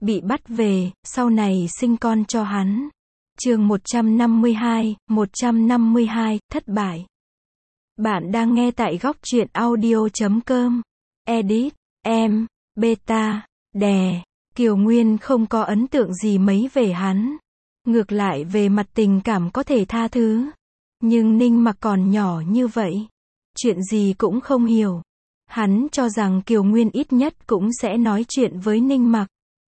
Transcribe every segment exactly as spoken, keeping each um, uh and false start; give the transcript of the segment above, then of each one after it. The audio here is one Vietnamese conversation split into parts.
bị bắt về, sau này sinh con cho hắn. Chương một trăm năm mươi hai, một trăm năm mươi hai, thất bại. Bạn đang nghe tại góc truyện audio chấm com. Edit, em, beta, đè. Kiều Nguyên không có ấn tượng gì mấy về hắn. Ngược lại về mặt tình cảm có thể tha thứ. Nhưng Ninh Mặc còn nhỏ như vậy. Chuyện gì cũng không hiểu. Hắn cho rằng Kiều Nguyên ít nhất cũng sẽ nói chuyện với Ninh Mặc.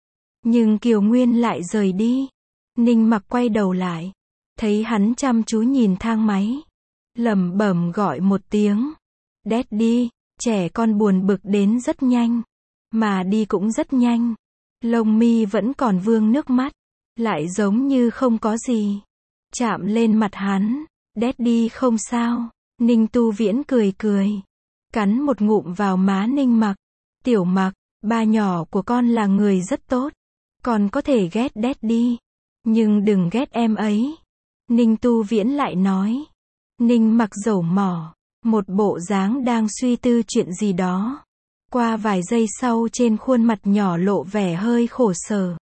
Nhưng Kiều Nguyên lại rời đi. Ninh Mặc quay đầu lại. Thấy hắn chăm chú nhìn thang máy. Lẩm bẩm gọi một tiếng. Daddy, trẻ con buồn bực đến rất nhanh. Mà đi cũng rất nhanh. Lông mi vẫn còn vương nước mắt. Lại giống như không có gì. Chạm lên mặt hắn. Daddy không sao. Ninh Tu Viễn cười cười. Cắn một ngụm vào má Ninh Mặc. Tiểu Mặc, ba nhỏ của con là người rất tốt. Con có thể ghét Daddy. Nhưng đừng ghét em ấy. Ninh Tu Viễn lại nói. Ninh Mặc dẩu mỏ. Một bộ dáng đang suy tư chuyện gì đó. Qua vài giây sau trên khuôn mặt nhỏ lộ vẻ hơi khổ sở.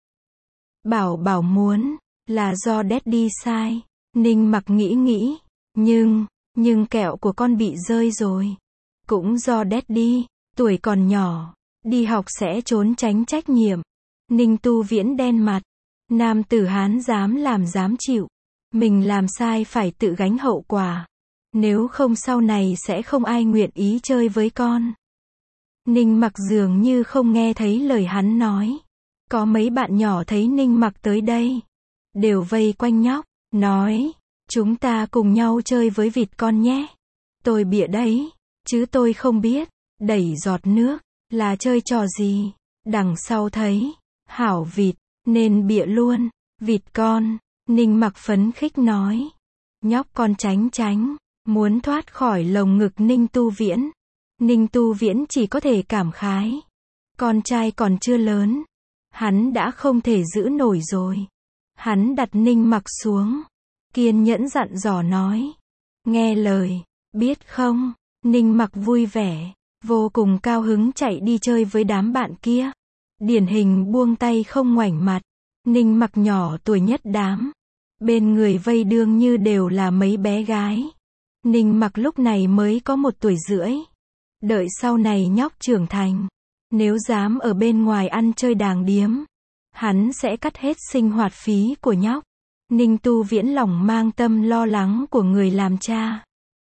Bảo bảo muốn. Là do Daddy sai. Ninh Mặc nghĩ nghĩ. Nhưng, nhưng kẹo của con bị rơi rồi. Cũng do Daddy. Tuổi còn nhỏ. Đi học sẽ trốn tránh trách nhiệm. Ninh Tu Viễn đen mặt. Nam tử Hán dám làm dám chịu. Mình làm sai phải tự gánh hậu quả. Nếu không sau này sẽ không ai nguyện ý chơi với con. Ninh Mặc dường như không nghe thấy lời hắn nói. Có mấy bạn nhỏ thấy Ninh Mặc tới đây. Đều vây quanh nhóc. Nói. Chúng ta cùng nhau chơi với vịt con nhé. Tôi bịa đấy. Chứ tôi không biết. Đẩy giọt nước. Là chơi trò gì. Đằng sau thấy. Hảo vịt. Nên bịa luôn. Vịt con. Ninh Mặc phấn khích nói. Nhóc con tránh tránh. Muốn thoát khỏi lồng ngực Ninh Tu Viễn. Ninh Tu Viễn chỉ có thể cảm khái. Con trai còn chưa lớn. Hắn đã không thể giữ nổi rồi. Hắn đặt Ninh Mặc xuống. Kiên nhẫn dặn dò nói. Nghe lời. Biết không? Ninh Mặc vui vẻ. Vô cùng cao hứng chạy đi chơi với đám bạn kia. Điển hình buông tay không ngoảnh mặt. Ninh Mặc nhỏ tuổi nhất đám. Bên người vây đương như đều là mấy bé gái. Ninh Mặc lúc này mới có một tuổi rưỡi. Đợi sau này nhóc trưởng thành. Nếu dám ở bên ngoài ăn chơi đàng điếm. Hắn sẽ cắt hết sinh hoạt phí của nhóc. Ninh Tu Viễn lòng mang tâm lo lắng của người làm cha.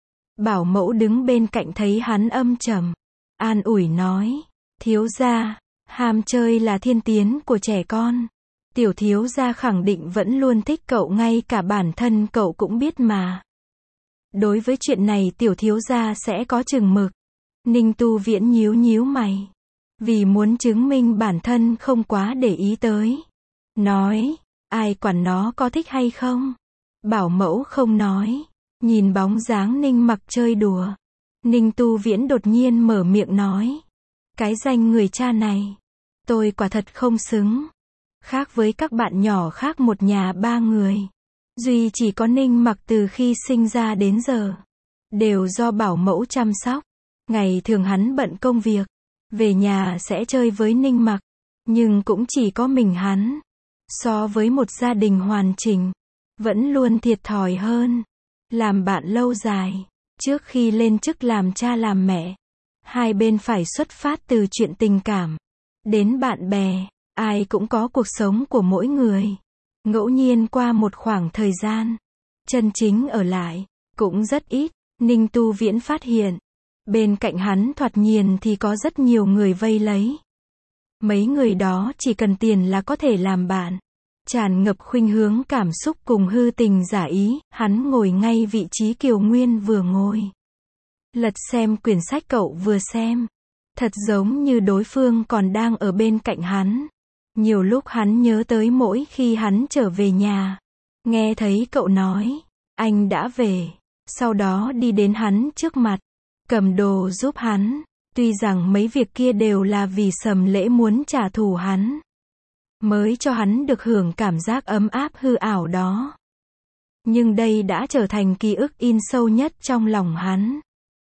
Bảo mẫu đứng bên cạnh thấy hắn âm trầm. An ủi nói. Thiếu gia. Ham chơi là thiên tiến của trẻ con. Tiểu thiếu gia khẳng định vẫn luôn thích cậu, ngay cả bản thân cậu cũng biết mà. Đối với chuyện này tiểu thiếu gia sẽ có chừng mực. Ninh Tu Viễn nhíu nhíu mày. Vì muốn chứng minh bản thân không quá để ý tới. Nói. Ai quản nó có thích hay không? Bảo mẫu không nói. Nhìn bóng dáng Ninh Mặc chơi đùa. Ninh Tu Viễn đột nhiên mở miệng nói. Cái danh người cha này. Tôi quả thật không xứng. Khác với các bạn nhỏ khác một nhà ba người. Duy chỉ có Ninh Mặc từ khi sinh ra đến giờ. Đều do bảo mẫu chăm sóc. Ngày thường hắn bận công việc. Về nhà sẽ chơi với Ninh Mặc. Nhưng cũng chỉ có mình hắn. So với một gia đình hoàn chỉnh. Vẫn luôn thiệt thòi hơn. Làm bạn lâu dài. Trước khi lên chức làm cha làm mẹ. Hai bên phải xuất phát từ chuyện tình cảm. Đến bạn bè. Ai cũng có cuộc sống của mỗi người. Ngẫu nhiên qua một khoảng thời gian. Chân chính ở lại. Cũng rất ít. Ninh Tu Viễn phát hiện. Bên cạnh hắn thoạt nhìn thì có rất nhiều người vây lấy. Mấy người đó chỉ cần tiền là có thể làm bạn. Tràn ngập khuynh hướng cảm xúc cùng hư tình giả ý. Hắn ngồi ngay vị trí Kiều Nguyên vừa ngồi. Lật xem quyển sách cậu vừa xem. Thật giống như đối phương còn đang ở bên cạnh hắn. Nhiều lúc hắn nhớ tới mỗi khi hắn trở về nhà. Nghe thấy cậu nói. Anh đã về. Sau đó đi đến hắn trước mặt. Cầm đồ giúp hắn. Tuy rằng mấy việc kia đều là vì Sầm Lễ muốn trả thù hắn. Mới cho hắn được hưởng cảm giác ấm áp hư ảo đó. Nhưng đây đã trở thành ký ức in sâu nhất trong lòng hắn.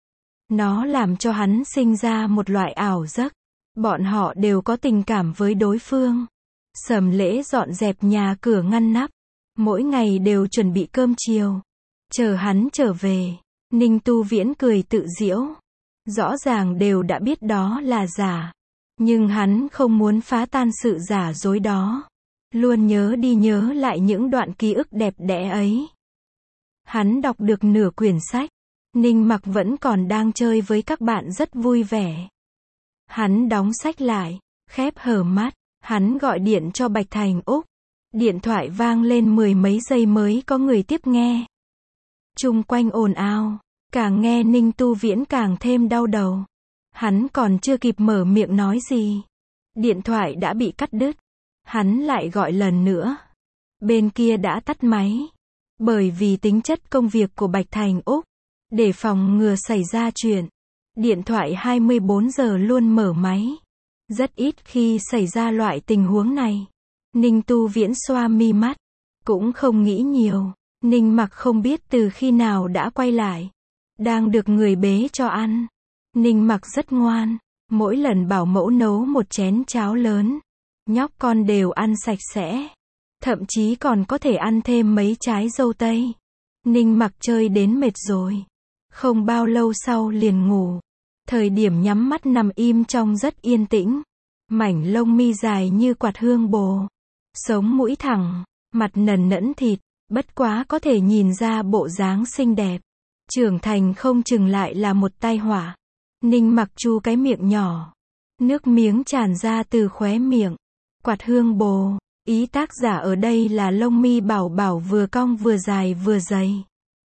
Nó làm cho hắn sinh ra một loại ảo giấc. Bọn họ đều có tình cảm với đối phương. Sầm Lễ dọn dẹp nhà cửa ngăn nắp. Mỗi ngày đều chuẩn bị cơm chiều. Chờ hắn trở về. Ninh Tu Viễn cười tự giễu. Rõ ràng đều đã biết đó là giả. Nhưng hắn không muốn phá tan sự giả dối đó. Luôn nhớ đi nhớ lại những đoạn ký ức đẹp đẽ ấy. Hắn đọc được nửa quyển sách. Ninh Mặc vẫn còn đang chơi với các bạn rất vui vẻ. Hắn đóng sách lại, khép hờ mắt. Hắn gọi điện cho Bạch Thành Úc. Điện thoại vang lên mười mấy giây mới có người tiếp nghe. Chung quanh ồn ào. Càng nghe Ninh Tu Viễn càng thêm đau đầu. Hắn còn chưa kịp mở miệng nói gì. Điện thoại đã bị cắt đứt. Hắn lại gọi lần nữa. Bên kia đã tắt máy. Bởi vì tính chất công việc của Bạch Thành Úc. Để phòng ngừa xảy ra chuyện. Điện thoại hai mươi bốn giờ luôn mở máy. Rất ít khi xảy ra loại tình huống này. Ninh Tu Viễn xoa mi mắt. Cũng không nghĩ nhiều. Ninh Mặc không biết từ khi nào đã quay lại. Đang được người bế cho ăn. Ninh Mặc rất ngoan. Mỗi lần bảo mẫu nấu một chén cháo lớn. Nhóc con đều ăn sạch sẽ. Thậm chí còn có thể ăn thêm mấy trái dâu tây. Ninh Mặc chơi đến mệt rồi. Không bao lâu sau liền ngủ. Thời điểm nhắm mắt nằm im trong rất yên tĩnh. Mảnh lông mi dài như quạt hương bồ. Sống mũi thẳng. Mặt nần nẫn thịt. Bất quá có thể nhìn ra bộ dáng xinh đẹp. Trưởng thành không chừng lại là một tai họa. Ninh Mặc chu cái miệng nhỏ. Nước miếng tràn ra từ khóe miệng. Quạt hương bồ. Ý tác giả ở đây là lông mi bảo bảo vừa cong vừa dài vừa dày.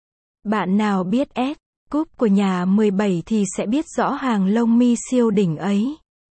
Bạn nào biết S, cúp của nhà mười bảy thì sẽ biết rõ hàng lông mi siêu đỉnh ấy.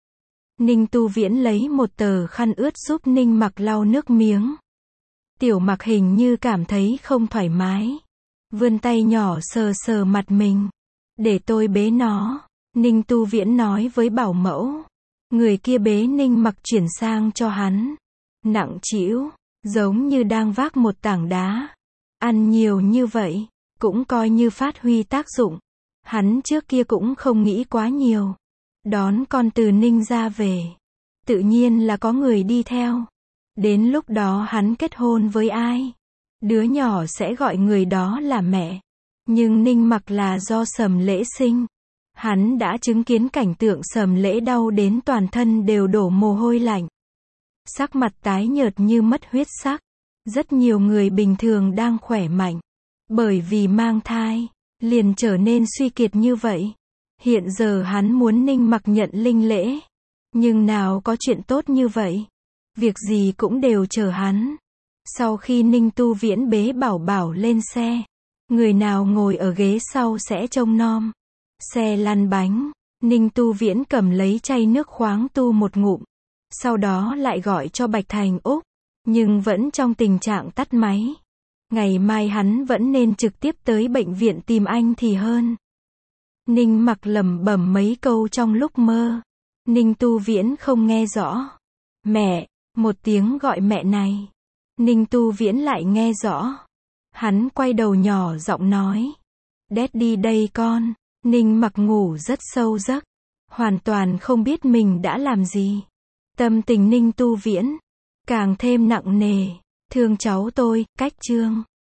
Ninh Tu Viễn lấy một tờ khăn ướt giúp Ninh Mặc lau nước miếng. Tiểu Mặc hình như cảm thấy không thoải mái. Vươn tay nhỏ sờ sờ mặt mình. Để tôi bế nó. Ninh Tu Viễn nói với bảo mẫu. Người kia bế Ninh Mặc chuyển sang cho hắn. Nặng trĩu, giống như đang vác một tảng đá. Ăn nhiều như vậy, cũng coi như phát huy tác dụng. Hắn trước kia cũng không nghĩ quá nhiều. Đón con từ Ninh ra về. Tự nhiên là có người đi theo. Đến lúc đó hắn kết hôn với ai? Đứa nhỏ sẽ gọi người đó là mẹ. Nhưng Ninh Mặc là do Sầm Lễ sinh. Hắn đã chứng kiến cảnh tượng Sầm Lễ đau đến toàn thân đều đổ mồ hôi lạnh. Sắc mặt tái nhợt như mất huyết sắc. Rất nhiều người bình thường đang khỏe mạnh. Bởi vì mang thai, liền trở nên suy kiệt như vậy. Hiện giờ hắn muốn Ninh Mặc nhận linh lễ. Nhưng nào có chuyện tốt như vậy. Việc gì cũng đều chờ hắn. Sau khi Ninh Tu Viễn bế bảo bảo lên xe. Người nào ngồi ở ghế sau sẽ trông nom. Xe lăn bánh. Ninh Tu Viễn cầm lấy chai nước khoáng tu một ngụm. Sau đó lại gọi cho Bạch Thành Úc. Nhưng vẫn trong tình trạng tắt máy. Ngày mai hắn vẫn nên trực tiếp tới bệnh viện tìm anh thì hơn. Ninh Mặc lẩm bẩm mấy câu trong lúc mơ. Ninh Tu Viễn không nghe rõ. Mẹ, một tiếng gọi mẹ này. Ninh Tu Viễn lại nghe rõ. Hắn quay đầu nhỏ giọng nói. Daddy đây con. Ninh Mặc ngủ rất sâu giấc. Hoàn toàn không biết mình đã làm gì. Tâm tình Ninh Tu Viễn càng thêm nặng nề. Thương cháu tôi, cách chương.